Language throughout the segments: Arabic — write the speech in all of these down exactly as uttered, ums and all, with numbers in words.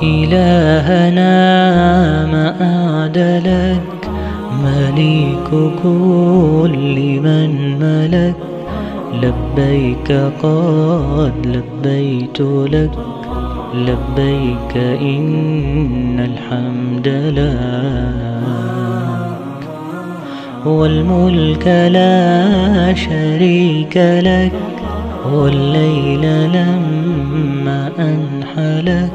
إلهنا ما أعدلك، مليك كل من ملك. لبيك قد لبيت لك، لبيك إن الحمد لك، والملك لا شريك لك. والليل لما أنحلك،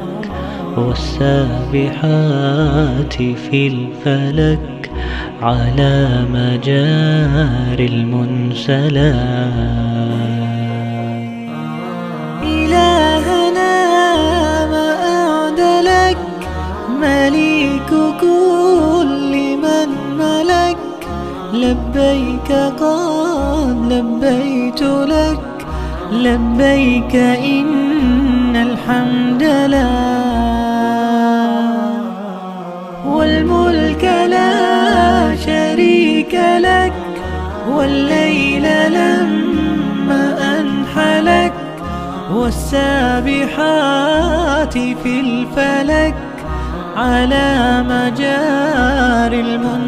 والسابحات في الفلك، على مجاري المنسلات. إلهنا ما أعدلك، مليك كل من ملك. لبيك قد لبيت لك، لبيك إن الحمد لك، والملك لا شريك لك. والليل لما أنحلك، والسابحات في الفلك، على مجاري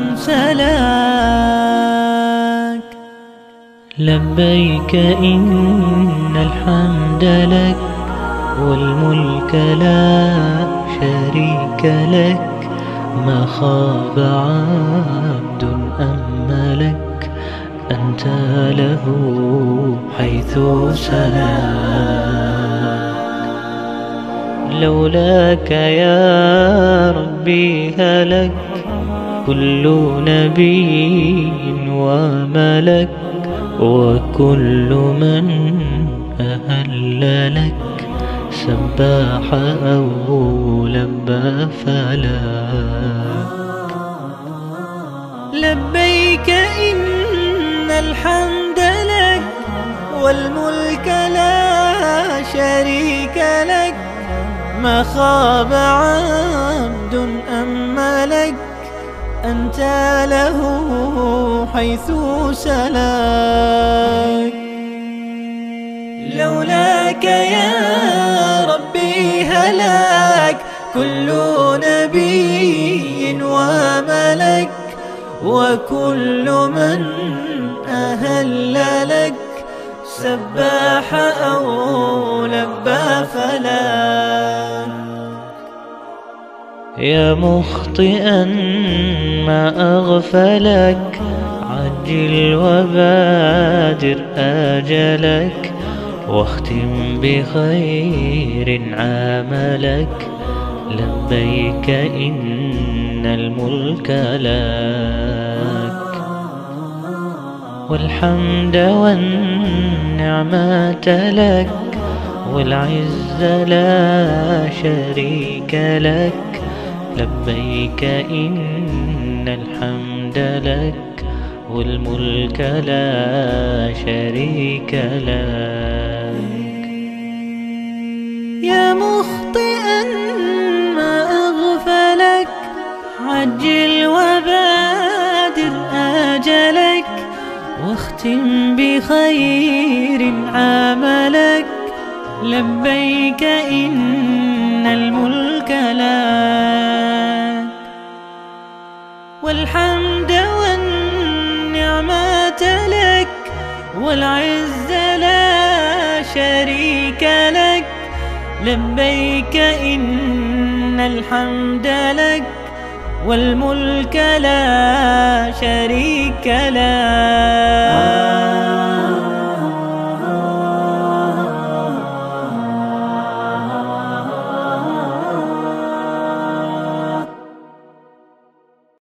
المنسلات. لبيك إن الحمد لك، والملك لا شريك لك. ما خاب عبد أملك، أنت له حيث سلك. لولاك يا ربي هلك كل نبي وملك، وكل من أهل لك سباح أو لبى فلك. لبيك إن الحمد لك، والملك لا شريك لك. ما خاب عبد أملك، أنت له حيث سلك. لولاك يا ربي هلك كل نبي وملك، وكل من أهل لك سباح أو لبى فلك. يا مخطئا ما أغفلك، عجل وبادر آجلك، واختم بخير عملك. لبيك إن الملك لك، والحمد والنعمة لك، والعز لا شريك لك. لبيك إن الحمد لك، والملك لا شريك لك. يا مخطئا ما أغفلك، عجل وبادر آجلك، واختم بخير عملك. لبيك إن الملك لك، والحمد والنعمة لك، والعز لا شريك لك. لبيك إن الحمد لك، والملك لا شريك لك.